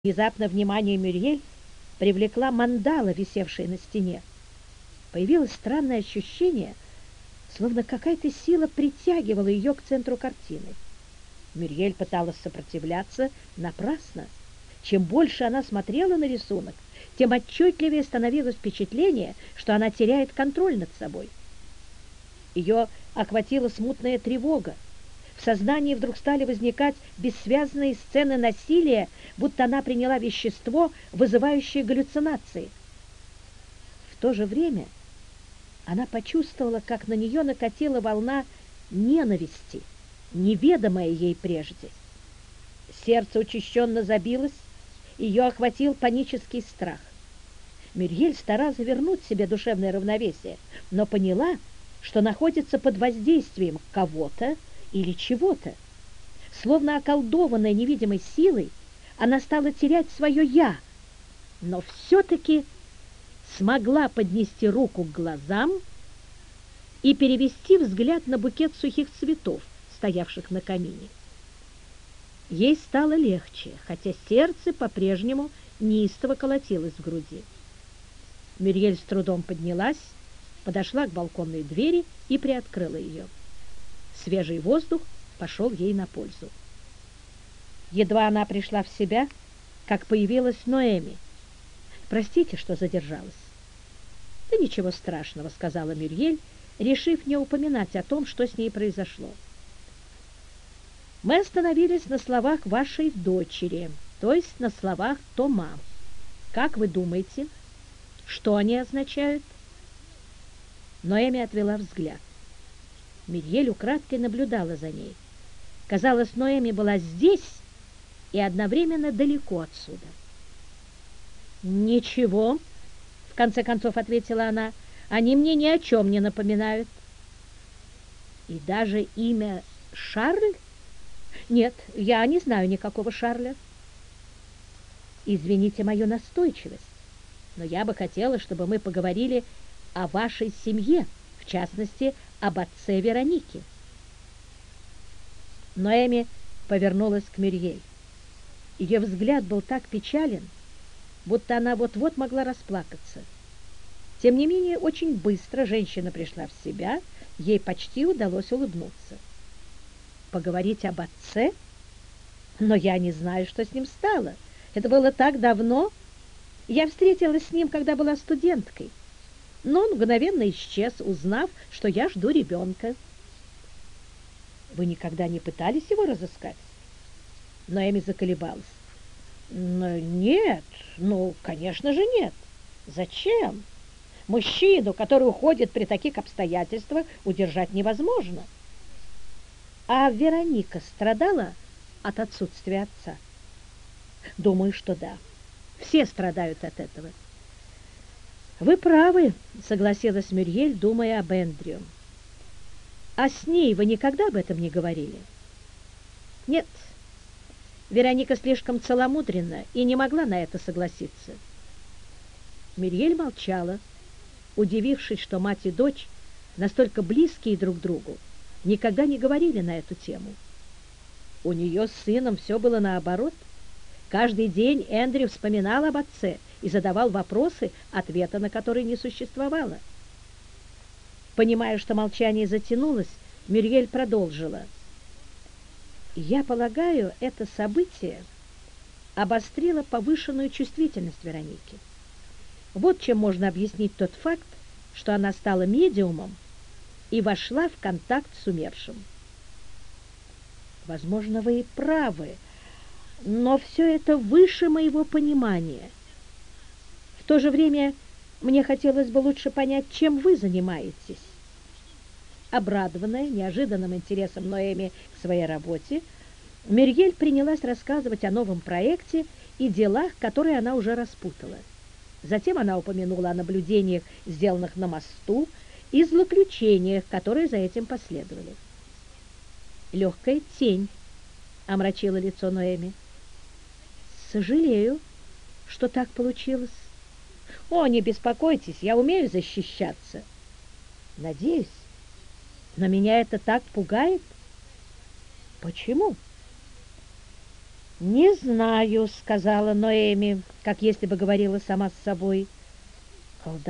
Внезапно внимание Мюрриель привлекла мандала, висевшая на стене. Появилось странное ощущение, словно какая-то сила притягивала ее к центру картины. Мюрриель пыталась сопротивляться напрасно. Чем больше она смотрела на рисунок, тем отчетливее становилось впечатление, что она теряет контроль над собой. Ее охватила смутная тревога. В сознании вдруг стали возникать бессвязные сцены насилия, будто она приняла вещество, вызывающее галлюцинации. В то же время она почувствовала, как на нее накатила волна ненависти, неведомая ей прежде. Сердце учащенно забилось, ее охватил панический страх. Мюрриель старалась вернуть себе душевное равновесие, но поняла, что находится под воздействием кого-то или чего-то. Словно околдованная невидимой силой, она стала терять свое «я», но все-таки смогла поднести руку к глазам и перевести взгляд на букет сухих цветов, стоявших на камине. Ей стало легче, хотя сердце по-прежнему неистово колотилось в груди. Мюрриель с трудом поднялась, подошла к балконной двери и приоткрыла ее. Свежий воздух пошел ей на пользу. Едва она пришла в себя, как появилась Ноэми. «Простите, что задержалась». «Да ничего страшного», — сказала Мюрриель, решив не упоминать о том, что с ней произошло. «Мы остановились на словах вашей дочери, то есть на словах Тома. Как вы думаете, что они означают?» Ноэми отвела взгляд. Мюрриель украдкой наблюдала за ней. Казалось, Ноэми была здесь и одновременно далеко отсюда. «Ничего», — в конце концов ответила она, — «они мне ни о чем не напоминают». «И даже имя Шарль?» «Нет, я не знаю никакого Шарля». «Извините мою настойчивость, но я бы хотела, чтобы мы поговорили о вашей семье, в частности, об отце Вероники». Ноэми повернулась к Мюрриель. Ее взгляд был так печален, будто она вот-вот могла расплакаться. Тем не менее, очень быстро женщина пришла в себя, ей почти удалось улыбнуться. «Поговорить об отце? Но я не знаю, что с ним стало. Это было так давно. Я встретилась с ним, когда была студенткой. Но он мгновенно исчез, узнав, что я жду ребенка». «Вы никогда не пытались его разыскать?» Ноэми заколебалась. «Нет, конечно же, нет. Зачем? Мужчину, который уходит при таких обстоятельствах, удержать невозможно». «А Вероника страдала от отсутствия отца?» «Думаю, что да. Все страдают от этого». «Вы правы», — согласилась Мюрриель, думая об Эндрю. «А с ней вы никогда об этом не говорили?» «Нет. Вероника слишком целомудренна и не могла на это согласиться». Мюрриель молчала, удивившись, что мать и дочь, настолько близкие друг другу, никогда не говорили на эту тему. У нее с сыном все было наоборот. Каждый день Эндрю вспоминал об отце и задавал вопросы, ответа на которые не существовало. Понимая, что молчание затянулось, Мюрриель продолжила. «Я полагаю, это событие обострило повышенную чувствительность Вероники. Вот чем можно объяснить тот факт, что она стала медиумом и вошла в контакт с умершим». «Возможно, вы и правы, но все это выше моего понимания. В то же время мне хотелось бы лучше понять, чем вы занимаетесь». Обрадованная неожиданным интересом Ноэми к своей работе, Мюрриель принялась рассказывать о новом проекте и делах, которые она уже распутала. Затем она упомянула о наблюдениях, сделанных на мосту, и злоключениях, которые за этим последовали. Легкая тень омрачила лицо Ноэми. «Сожалею, что так получилось». «О, не беспокойтесь, я умею защищаться». «Надеюсь, но меня это так пугает». «Почему?» «Не знаю», — сказала Ноэми, как если бы говорила сама с собой.